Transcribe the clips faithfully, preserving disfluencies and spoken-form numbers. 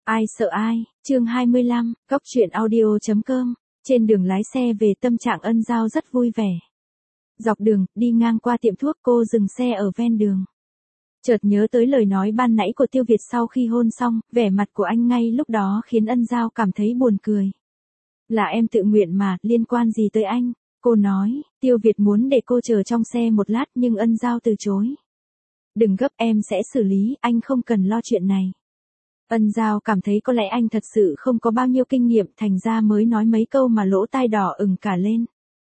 Ai sợ ai, chương hai mươi lăm, góc chuyện audio.com, trên đường lái xe về tâm trạng Ân Giao rất vui vẻ. Dọc đường, đi ngang qua tiệm thuốc cô dừng xe ở ven đường. Chợt nhớ tới lời nói ban nãy của Tiêu Việt sau khi hôn xong, vẻ mặt của anh ngay lúc đó khiến Ân Giao cảm thấy buồn cười. Là em tự nguyện mà, liên quan gì tới anh? Cô nói, Tiêu Việt muốn để cô chờ trong xe một lát nhưng Ân Giao từ chối. Đừng gấp, em sẽ xử lý, anh không cần lo chuyện này. Ân Giao cảm thấy có lẽ anh thật sự không có bao nhiêu kinh nghiệm thành ra mới nói mấy câu mà lỗ tai đỏ ửng cả lên.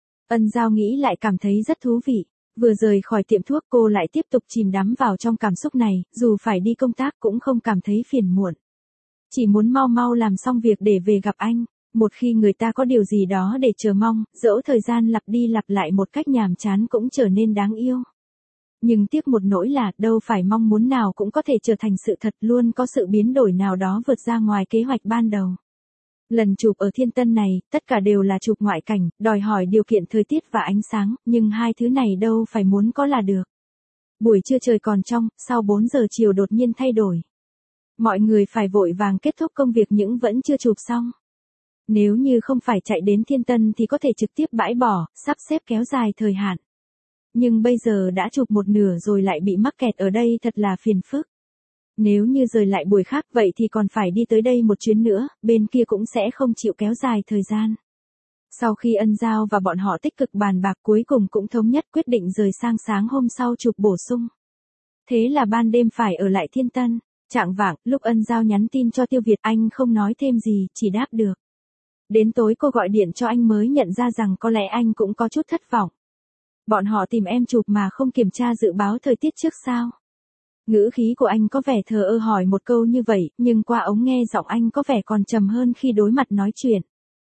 Ân Giao nghĩ lại cảm thấy rất thú vị. Vừa rời khỏi tiệm thuốc cô lại tiếp tục chìm đắm vào trong cảm xúc này, dù phải đi công tác cũng không cảm thấy phiền muộn. Chỉ muốn mau mau làm xong việc để về gặp anh. Một khi người ta có điều gì đó để chờ mong, dẫu thời gian lặp đi lặp lại một cách nhàm chán cũng trở nên đáng yêu. Nhưng tiếc một nỗi là đâu phải mong muốn nào cũng có thể trở thành sự thật, luôn có sự biến đổi nào đó vượt ra ngoài kế hoạch ban đầu. Lần chụp ở Thiên Tân này, tất cả đều là chụp ngoại cảnh, đòi hỏi điều kiện thời tiết và ánh sáng, nhưng hai thứ này đâu phải muốn có là được. Buổi trưa trời còn trong, sau bốn giờ chiều đột nhiên thay đổi. Mọi người phải vội vàng kết thúc công việc nhưng vẫn chưa chụp xong. Nếu như không phải chạy đến Thiên Tân thì có thể trực tiếp bãi bỏ, sắp xếp kéo dài thời hạn. Nhưng bây giờ đã chụp một nửa rồi lại bị mắc kẹt ở đây thật là phiền phức. Nếu như rời lại buổi khác vậy thì còn phải đi tới đây một chuyến nữa, bên kia cũng sẽ không chịu kéo dài thời gian. Sau khi Ân Giao và bọn họ tích cực bàn bạc cuối cùng cũng thống nhất quyết định rời sang sáng hôm sau chụp bổ sung. Thế là ban đêm phải ở lại Thiên Tân. Chạng vạng, lúc Ân Giao nhắn tin cho Tiêu Việt anh không nói thêm gì, chỉ đáp được. Đến tối cô gọi điện cho anh mới nhận ra rằng có lẽ anh cũng có chút thất vọng. Bọn họ tìm em chụp mà không kiểm tra dự báo thời tiết trước sao? Ngữ khí của anh có vẻ thờ ơ hỏi một câu như vậy, nhưng qua ống nghe giọng anh có vẻ còn trầm hơn khi đối mặt nói chuyện.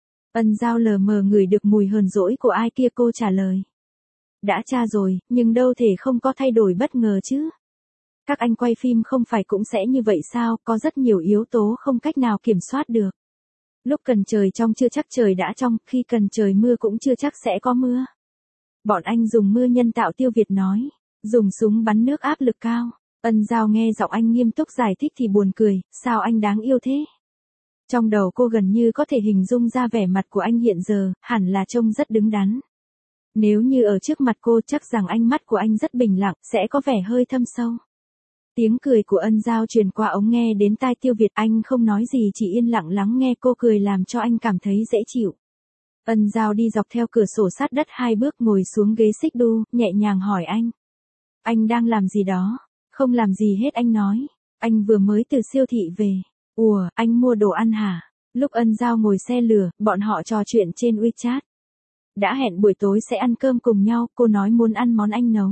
Ân Giao lờ mờ ngửi được mùi hờn dỗi của ai kia, cô trả lời. Đã tra rồi, nhưng đâu thể không có thay đổi bất ngờ chứ. Các anh quay phim không phải cũng sẽ như vậy sao, có rất nhiều yếu tố không cách nào kiểm soát được. Lúc cần trời trong chưa chắc trời đã trong, khi cần trời mưa cũng chưa chắc sẽ có mưa. Bọn anh dùng mưa nhân tạo, Tiêu Việt nói. Dùng súng bắn nước áp lực cao. Ân Giao nghe giọng anh nghiêm túc giải thích thì buồn cười, sao anh đáng yêu thế? Trong đầu cô gần như có thể hình dung ra vẻ mặt của anh hiện giờ, hẳn là trông rất đứng đắn. Nếu như ở trước mặt cô chắc rằng ánh mắt của anh rất bình lặng, sẽ có vẻ hơi thâm sâu. Tiếng cười của Ân Giao truyền qua ống nghe đến tai Tiêu Việt, anh không nói gì chỉ yên lặng lắng nghe cô cười làm cho anh cảm thấy dễ chịu. Ân Giao đi dọc theo cửa sổ sát đất hai bước ngồi xuống ghế xích đu, nhẹ nhàng hỏi anh. Anh đang làm gì đó? Không làm gì hết, anh nói. Anh vừa mới từ siêu thị về. Ủa, anh mua đồ ăn hả? Lúc Ân Giao ngồi xe lửa, bọn họ trò chuyện trên WeChat. Đã hẹn buổi tối sẽ ăn cơm cùng nhau, cô nói muốn ăn món anh nấu.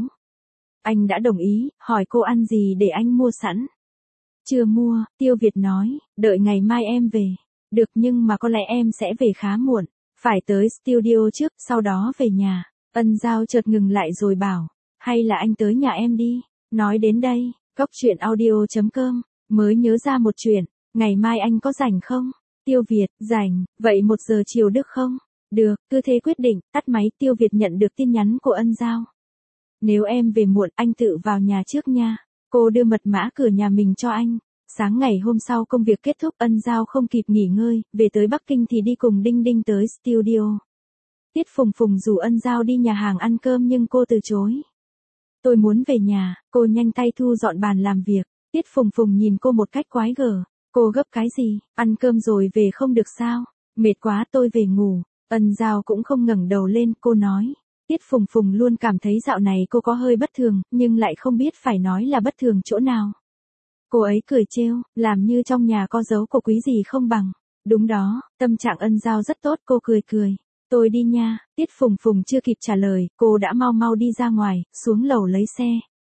Anh đã đồng ý, hỏi cô ăn gì để anh mua sẵn. Chưa mua, Tiêu Việt nói, đợi ngày mai em về. Được, nhưng mà có lẽ em sẽ về khá muộn. Phải tới studio trước, sau đó về nhà. Ân Giao chợt ngừng lại rồi bảo, hay là anh tới nhà em đi. Nói đến đây, góc chuyện audio.com, mới nhớ ra một chuyện, ngày mai anh có rảnh không? Tiêu Việt, rảnh, vậy một giờ chiều được không? Được, cứ thế quyết định, tắt máy. Tiêu Việt nhận được tin nhắn của Ân Giao. Nếu em về muộn, anh tự vào nhà trước nha. Cô đưa mật mã cửa nhà mình cho anh. Sáng ngày hôm sau công việc kết thúc, Ân Giao không kịp nghỉ ngơi, về tới Bắc Kinh thì đi cùng Đinh Đinh tới studio. Tiết Phùng Phùng rủ Ân Giao đi nhà hàng ăn cơm nhưng cô từ chối. Tôi muốn về nhà, cô nhanh tay thu dọn bàn làm việc. Tiết Phùng Phùng nhìn cô một cách quái gở. Cô gấp cái gì, ăn cơm rồi về không được sao? Mệt quá, tôi về ngủ. Ân Giao cũng không ngẩng đầu lên, cô nói. Tiết Phùng Phùng luôn cảm thấy dạo này cô có hơi bất thường, nhưng lại không biết phải nói là bất thường chỗ nào. Cô ấy cười trêu, làm như trong nhà có dấu của quý gì không bằng. Đúng đó, tâm trạng Ân Giao rất tốt, cô cười cười. Tôi đi nha. Tiết Phùng Phùng chưa kịp trả lời, cô đã mau mau đi ra ngoài, xuống lầu lấy xe.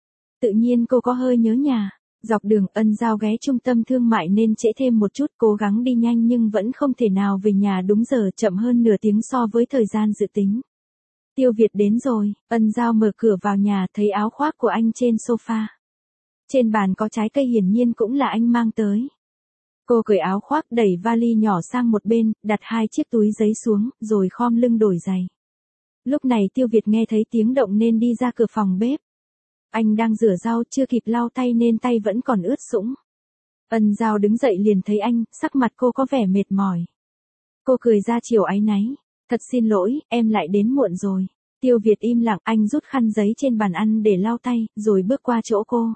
Tự nhiên cô có hơi nhớ nhà. Dọc đường Ân Giao ghé trung tâm thương mại nên trễ thêm một chút, cố gắng đi nhanh nhưng vẫn không thể nào về nhà đúng giờ, chậm hơn nửa tiếng so với thời gian dự tính. Tiêu Việt đến rồi, Ân Giao mở cửa vào nhà thấy áo khoác của anh trên sofa. Trên bàn có trái cây, hiển nhiên cũng là anh mang tới. Cô cởi áo khoác, đẩy vali nhỏ sang một bên, đặt hai chiếc túi giấy xuống, rồi khom lưng đổi giày. Lúc này Tiêu Việt nghe thấy tiếng động nên đi ra cửa phòng bếp. Anh đang rửa rau, chưa kịp lau tay nên tay vẫn còn ướt sũng. Ân Giao đứng dậy liền thấy anh, sắc mặt cô có vẻ mệt mỏi. Cô cười ra chiều áy náy. Thật xin lỗi, em lại đến muộn rồi. Tiêu Việt im lặng, anh rút khăn giấy trên bàn ăn để lau tay, rồi bước qua chỗ cô.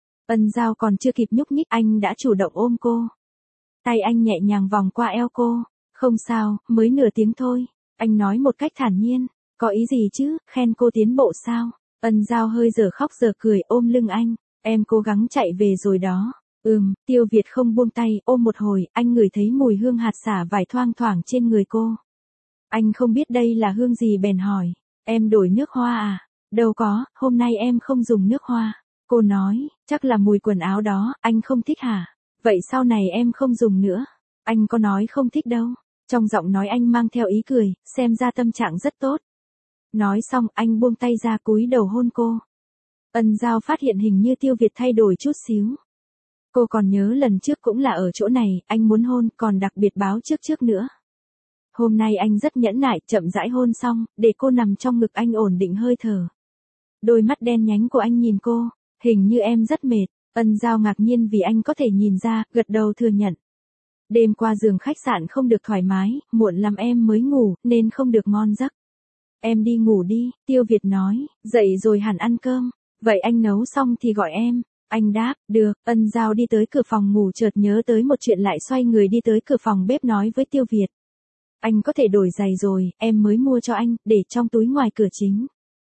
Ân Giao còn chưa kịp nhúc nhích, anh đã chủ động ôm cô. Tay anh nhẹ nhàng vòng qua eo cô. Không sao, mới nửa tiếng thôi. Anh nói một cách thản nhiên. Có ý gì chứ, khen cô tiến bộ sao? Ân Giao hơi giờ khóc giờ cười ôm lưng anh. Em cố gắng chạy về rồi đó. Ừm, Tiêu Việt không buông tay, ôm một hồi, anh ngửi thấy mùi hương hạt xả vải thoang thoảng trên người cô. Anh không biết đây là hương gì bèn hỏi. Em đổi nước hoa à? Đâu có, hôm nay em không dùng nước hoa. Cô nói, chắc là mùi quần áo đó, anh không thích hả? Vậy sau này em không dùng nữa. Anh có nói không thích đâu. Trong giọng nói anh mang theo ý cười, xem ra tâm trạng rất tốt. Nói xong, anh buông tay ra cúi đầu hôn cô. Ân Giao phát hiện hình như Tiêu Việt thay đổi chút xíu. Cô còn nhớ lần trước cũng là ở chỗ này, anh muốn hôn, còn đặc biệt báo trước trước nữa. Hôm nay anh rất nhẫn nại, chậm rãi hôn xong, để cô nằm trong ngực anh ổn định hơi thở. Đôi mắt đen nhánh của anh nhìn cô, hình như em rất mệt. Ân Giao ngạc nhiên vì anh có thể nhìn ra, gật đầu thừa nhận. Đêm qua giường khách sạn không được thoải mái, muộn lắm em mới ngủ, nên không được ngon giấc. Em đi ngủ đi, Tiêu Việt nói, dậy rồi hẳn ăn cơm. Vậy anh nấu xong thì gọi em. Anh đáp, được. Ân Giao đi tới cửa phòng ngủ chợt nhớ tới một chuyện lại xoay người đi tới cửa phòng bếp nói với Tiêu Việt. Anh có thể đổi giày rồi, em mới mua cho anh, để trong túi ngoài cửa chính.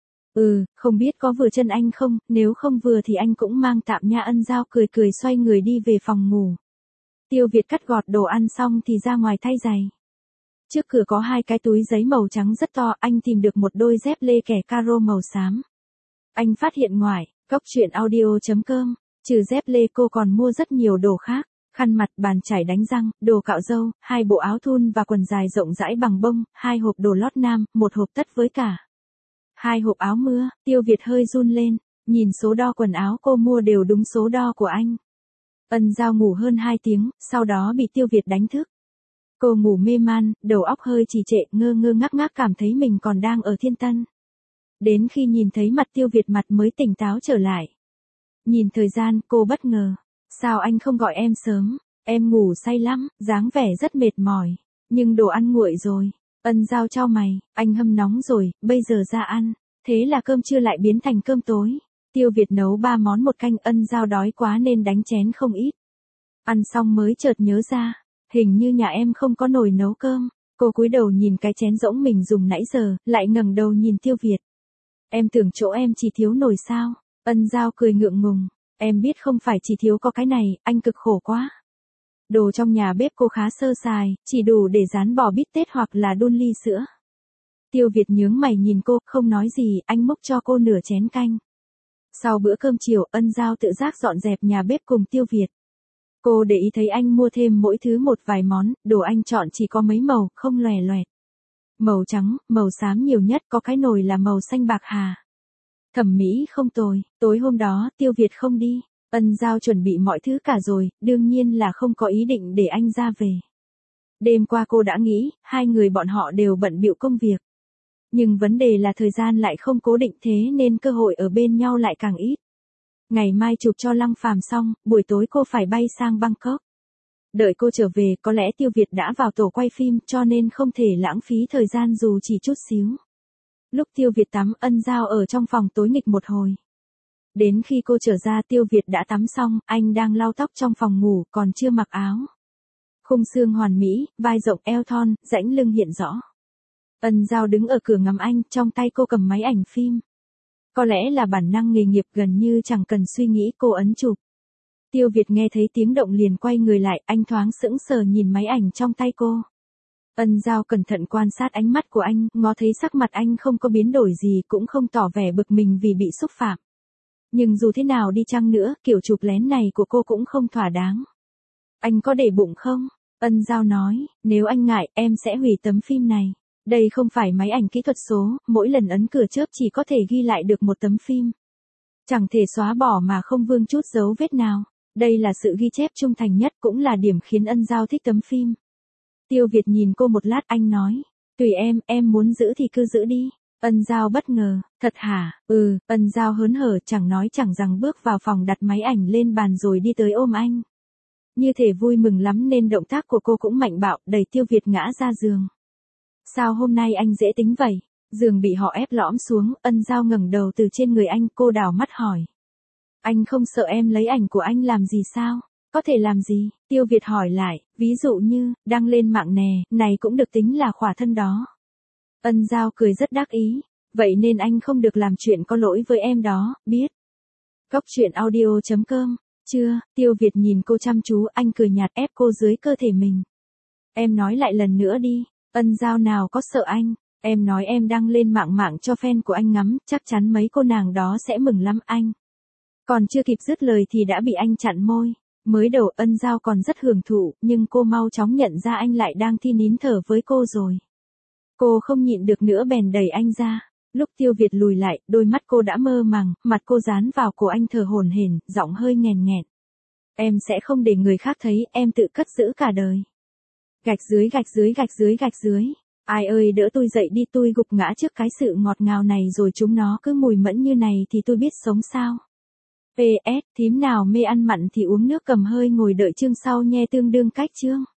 Ừ, không biết có vừa chân anh không, nếu không vừa thì anh cũng mang tạm nha. Ân Giao cười cười xoay người đi về phòng ngủ. Tiêu Việt cắt gọt đồ ăn xong thì ra ngoài thay giày. Trước cửa có hai cái túi giấy màu trắng rất to, anh tìm được một đôi dép lê kẻ caro màu xám. Anh phát hiện ngoài, cóc truyện audio chấm com, trừ dép lê cô còn mua rất nhiều đồ khác. Khăn mặt, bàn chải đánh răng, đồ cạo râu, hai bộ áo thun và quần dài rộng rãi bằng bông, hai hộp đồ lót nam, một hộp tất với cả hai hộp áo mưa. Tiêu Việt hơi run lên, nhìn số đo quần áo cô mua đều đúng số đo của anh. Ân Giao ngủ hơn hai tiếng, sau đó bị Tiêu Việt đánh thức. Cô ngủ mê man, đầu óc hơi trì trệ, ngơ ngơ ngác ngác cảm thấy mình còn đang ở Thiên Tân. Đến khi nhìn thấy mặt Tiêu Việt mặt mới tỉnh táo trở lại. Nhìn thời gian, cô bất ngờ. Sao anh không gọi em sớm? Em ngủ say lắm, dáng vẻ rất mệt mỏi. Nhưng đồ ăn nguội rồi. Ân Giao chau mày, anh hâm nóng rồi, bây giờ ra ăn. Thế là cơm trưa lại biến thành cơm tối. Tiêu Việt nấu ba món một canh. Ân Giao đói quá nên đánh chén không ít. Ăn xong mới chợt nhớ ra, hình như nhà em không có nồi nấu cơm. Cô cúi đầu nhìn cái chén rỗng mình dùng nãy giờ, lại ngẩng đầu nhìn Tiêu Việt. Em tưởng chỗ em chỉ thiếu nồi sao? Ân Giao cười ngượng ngùng. Em biết không phải chỉ thiếu có cái này, anh cực khổ quá. Đồ trong nhà bếp cô khá sơ sài, chỉ đủ để rán bò bít tết hoặc là đun ly sữa. Tiêu Việt nhướng mày nhìn cô, không nói gì, anh múc cho cô nửa chén canh. Sau bữa cơm chiều, Ân Giao tự giác dọn dẹp nhà bếp cùng Tiêu Việt. Cô để ý thấy anh mua thêm mỗi thứ một vài món, đồ anh chọn chỉ có mấy màu, không lòe loẹt. Màu trắng, màu xám nhiều nhất, có cái nồi là màu xanh bạc hà. Thẩm mỹ không tồi. Tối hôm đó, Tiêu Việt không đi. Ân Giao chuẩn bị mọi thứ cả rồi, đương nhiên là không có ý định để anh ra về. Đêm qua cô đã nghĩ, hai người bọn họ đều bận bịu công việc. Nhưng vấn đề là thời gian lại không cố định, thế nên cơ hội ở bên nhau lại càng ít. Ngày mai chụp cho Lăng Phàm xong, buổi tối cô phải bay sang Bangkok. Đợi cô trở về, có lẽ Tiêu Việt đã vào tổ quay phim, cho nên không thể lãng phí thời gian dù chỉ chút xíu. Lúc Tiêu Việt tắm, Ân Giao ở trong phòng tối nghịch một hồi. Đến khi cô trở ra, Tiêu Việt đã tắm xong, anh đang lau tóc trong phòng ngủ, còn chưa mặc áo. Khung xương hoàn mỹ, vai rộng eo thon, rãnh lưng hiện rõ. Ân Giao đứng ở cửa ngắm anh, trong tay cô cầm máy ảnh phim. Có lẽ là bản năng nghề nghiệp, gần như chẳng cần suy nghĩ cô ấn chụp. Tiêu Việt nghe thấy tiếng động liền quay người lại, anh thoáng sững sờ nhìn máy ảnh trong tay cô. Ân Giao cẩn thận quan sát ánh mắt của anh, ngó thấy sắc mặt anh không có biến đổi gì, cũng không tỏ vẻ bực mình vì bị xúc phạm. Nhưng dù thế nào đi chăng nữa, kiểu chụp lén này của cô cũng không thỏa đáng. Anh có để bụng không? Ân Giao nói, nếu anh ngại, em sẽ hủy tấm phim này. Đây không phải máy ảnh kỹ thuật số, mỗi lần ấn cửa chớp chỉ có thể ghi lại được một tấm phim. Chẳng thể xóa bỏ mà không vương chút dấu vết nào. Đây là sự ghi chép trung thành nhất, cũng là điểm khiến Ân Giao thích tấm phim. Tiêu Việt nhìn cô một lát, anh nói, tùy em, em muốn giữ thì cứ giữ đi. Ân Giao bất ngờ, thật hả? Ừ, Ân Giao hớn hở, chẳng nói chẳng rằng bước vào phòng đặt máy ảnh lên bàn rồi đi tới ôm anh. Như thể vui mừng lắm nên động tác của cô cũng mạnh bạo, đẩy Tiêu Việt ngã ra giường. Sao hôm nay anh dễ tính vậy? Giường bị họ ép lõm xuống, Ân Giao ngẩng đầu từ trên người anh, cô đảo mắt hỏi. Anh không sợ em lấy ảnh của anh làm gì sao? Có thể làm gì? Tiêu Việt hỏi lại, ví dụ như, đăng lên mạng nè, này cũng được tính là khỏa thân đó. Ân Giao cười rất đắc ý, vậy nên anh không được làm chuyện có lỗi với em đó, biết. Cốc truyện audio chấm com. Chưa, Tiêu Việt nhìn cô chăm chú, anh cười nhạt ép cô dưới cơ thể mình. Em nói lại lần nữa đi, Ân Giao nào có sợ anh, em nói em đăng lên mạng mạng cho fan của anh ngắm, chắc chắn mấy cô nàng đó sẽ mừng lắm anh. Còn chưa kịp dứt lời thì đã bị anh chặn môi. Mới đầu Ân Giao còn rất hưởng thụ, nhưng cô mau chóng nhận ra anh lại đang thi nín thở với cô rồi. Cô không nhịn được nữa bèn đẩy anh ra. Lúc Tiêu Việt lùi lại, đôi mắt cô đã mơ màng, mặt cô dán vào cổ anh thở hổn hển, giọng hơi nghèn nghẹn. Em sẽ không để người khác thấy, em tự cất giữ cả đời. Gạch dưới gạch dưới gạch dưới gạch dưới. Ai ơi đỡ tôi dậy đi, tôi gục ngã trước cái sự ngọt ngào này rồi chúng nó cứ mùi mẫn như này thì tôi biết sống sao. pê ét, thím nào mê ăn mặn thì uống nước cầm hơi ngồi đợi chương sau nhe tương đương cách chương.